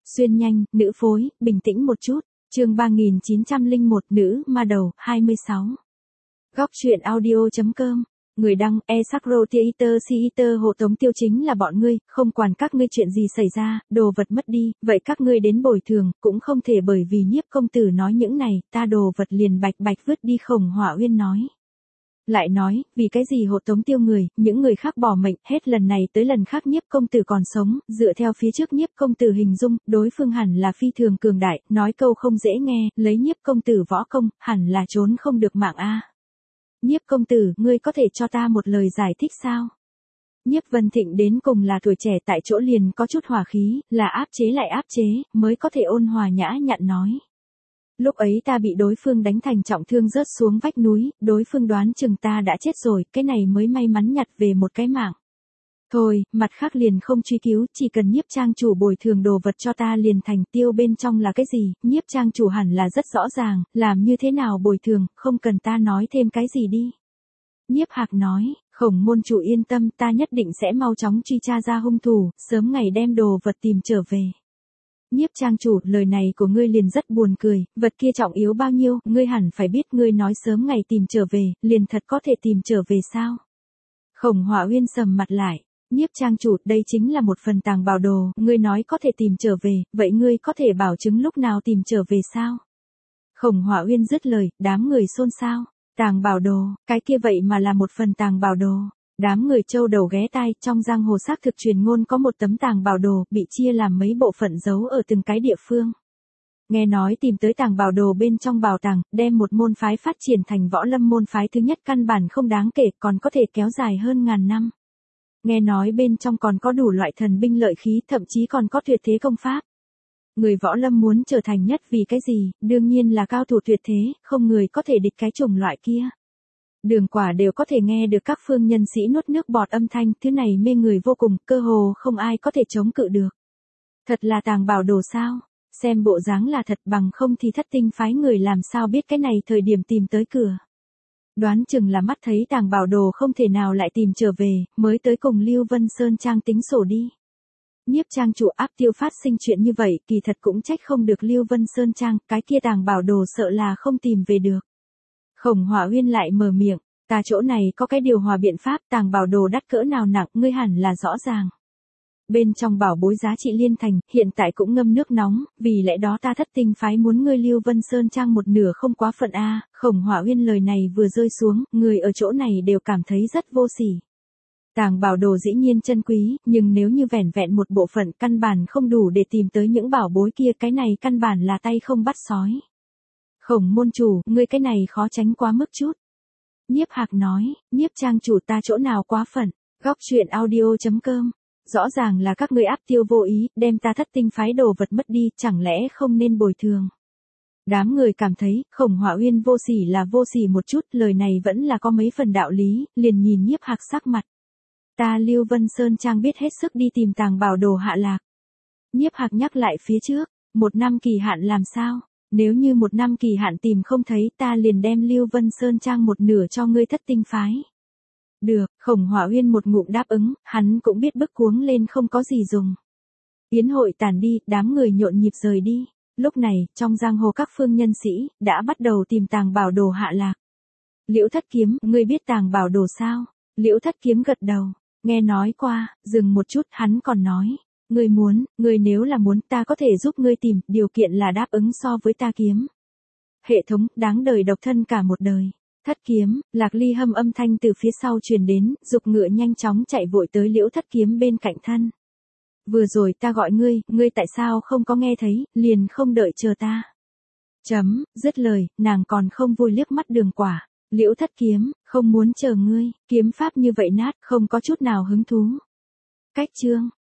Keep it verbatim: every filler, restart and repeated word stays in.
Xuyên nhanh, nữ phối, bình tĩnh một chút. Chương ba nghìn chín trăm lẻ một, nữ ma đầu, hai mươi sáu. Góc truyện audio.com. Người đăng, Esakro Theater Theater hộ tống Tiêu chính là bọn ngươi, không quản các ngươi chuyện gì xảy ra, đồ vật mất đi, vậy các ngươi đến bồi thường, cũng không thể bởi vì Nhiếp công tử nói những này, ta đồ vật liền bạch bạch vứt đi. Khổng Hỏa Uyên nói. Lại nói, vì cái gì hộ tống Tiêu người, những người khác bỏ mệnh, hết lần này tới lần khác Nhiếp công tử còn sống, dựa theo phía trước Nhiếp công tử hình dung, đối phương hẳn là phi thường cường đại, nói câu không dễ nghe, lấy Nhiếp công tử võ công, hẳn là trốn không được mạng a. Nhiếp công tử, ngươi có thể cho ta một lời giải thích sao? Nhiếp Vân Thịnh đến cùng là tuổi trẻ tại chỗ liền có chút hỏa khí, là áp chế lại áp chế, mới có thể ôn hòa nhã nhặn nói. Lúc ấy ta bị đối phương đánh thành trọng thương rớt xuống vách núi, đối phương đoán chừng ta đã chết rồi, cái này mới may mắn nhặt về một cái mạng. Thôi, mặt khác liền không truy cứu, chỉ cần Nhiếp trang chủ bồi thường đồ vật cho ta liền thành. Tiêu bên trong là cái gì, Nhiếp trang chủ hẳn là rất rõ ràng, làm như thế nào bồi thường, không cần ta nói thêm cái gì đi. Nhiếp Hạc nói, Khổng môn chủ yên tâm, ta nhất định sẽ mau chóng truy tra ra hung thủ, sớm ngày đem đồ vật tìm trở về. Nhiếp trang chủ, lời này của ngươi liền rất buồn cười, vật kia trọng yếu bao nhiêu, ngươi hẳn phải biết, ngươi nói sớm ngày tìm trở về, liền thật có thể tìm trở về sao? Khổng Hỏa Uyên sầm mặt lại. Nhiếp trang chủ, đây chính là một phần tàng bảo đồ, ngươi nói có thể tìm trở về, vậy ngươi có thể bảo chứng lúc nào tìm trở về sao? Khổng Hỏa Uyên dứt lời, đám người xôn xao. Tàng bảo đồ, cái kia vậy mà là một phần tàng bảo đồ. Đám người châu đầu ghé tai, trong giang hồ xác thực truyền ngôn có một tấm tàng bảo đồ, bị chia làm mấy bộ phận giấu ở từng cái địa phương. Nghe nói tìm tới tàng bảo đồ bên trong bảo tàng, đem một môn phái phát triển thành võ lâm môn phái thứ nhất, căn bản không đáng kể, còn có thể kéo dài hơn ngàn năm. Nghe nói bên trong còn có đủ loại thần binh lợi khí, thậm chí còn có tuyệt thế công pháp. Người võ lâm muốn trở thành nhất vì cái gì, đương nhiên là cao thủ tuyệt thế, không người có thể địch cái chủng loại kia. Đường Quả đều có thể nghe được các phương nhân sĩ nuốt nước bọt âm thanh, thứ này mê người vô cùng, cơ hồ không ai có thể chống cự được. Thật là tàng bảo đồ sao? Xem bộ dáng là thật, bằng không thì Thất Tinh phái người làm sao biết cái này thời điểm tìm tới cửa. Đoán chừng là mắt thấy tàng bảo đồ không thể nào lại tìm trở về, mới tới cùng Lưu Vân Sơn Trang tính sổ đi. Nhiếp trang chủ áp Tiêu phát sinh chuyện như vậy, kỳ thật cũng trách không được Lưu Vân Sơn Trang, cái kia tàng bảo đồ sợ là không tìm về được. Khổng Hỏa Uyên lại mở miệng, ta chỗ này có cái điều hòa biện pháp, tàng bảo đồ đắt cỡ nào nặng, ngươi hẳn là rõ ràng. Bên trong bảo bối giá trị liên thành, hiện tại cũng ngâm nước nóng, vì lẽ đó ta Thất Tinh phái muốn ngươi Lưu Vân Sơn Trang một nửa không quá phận a. Khổng Hỏa Uyên lời này vừa rơi xuống, người ở chỗ này đều cảm thấy rất vô sỉ. Tàng bảo đồ dĩ nhiên chân quý, nhưng nếu như vẻn vẹn một bộ phận, căn bản không đủ để tìm tới những bảo bối kia, cái này căn bản là tay không bắt sói. Khổng môn chủ, ngươi cái này khó tránh quá mức chút. Nhiếp Hạc nói, Nhiếp trang chủ, ta chỗ nào quá phận. Góc truyện audio.com. Rõ ràng là các ngươi áp Tiêu vô ý, đem ta Thất Tinh phái đồ vật mất đi, chẳng lẽ không nên bồi thường. Đám người cảm thấy, Khổng Hỏa Uyên vô sỉ là vô sỉ một chút, lời này vẫn là có mấy phần đạo lý, liền nhìn Nhiếp Hạc sắc mặt. Ta Lưu Vân Sơn Trang biết hết sức đi tìm tàng bảo đồ hạ lạc. Nhiếp Hạc nhắc lại phía trước, một năm kỳ hạn làm sao? Nếu như một năm kỳ hạn tìm không thấy, ta liền đem Lưu Vân Sơn Trang một nửa cho ngươi Thất Tinh phái. Được, Khổng Hỏa Uyên một ngụm đáp ứng, hắn cũng biết bức cuống lên không có gì dùng. Yến hội tàn đi, đám người nhộn nhịp rời đi. Lúc này, trong giang hồ các phương nhân sĩ, đã bắt đầu tìm tàng bảo đồ hạ lạc. Liễu Thất Kiếm, ngươi biết tàng bảo đồ sao? Liễu Thất Kiếm gật đầu, nghe nói qua, dừng một chút, hắn còn nói. Ngươi muốn, ngươi nếu là muốn, ta có thể giúp ngươi tìm, điều kiện là đáp ứng so với ta kiếm. Hệ thống, đáng đời độc thân cả một đời. Thất Kiếm, Lạc Ly hâm âm thanh từ phía sau truyền đến, dục ngựa nhanh chóng chạy vội tới Liễu Thất Kiếm bên cạnh thân. Vừa rồi ta gọi ngươi, ngươi tại sao không có nghe thấy, liền không đợi chờ ta. Chấm, dứt lời, nàng còn không vui liếc mắt Đường Quả. Liễu Thất Kiếm, không muốn chờ ngươi, kiếm pháp như vậy nát, không có chút nào hứng thú. Cách chương.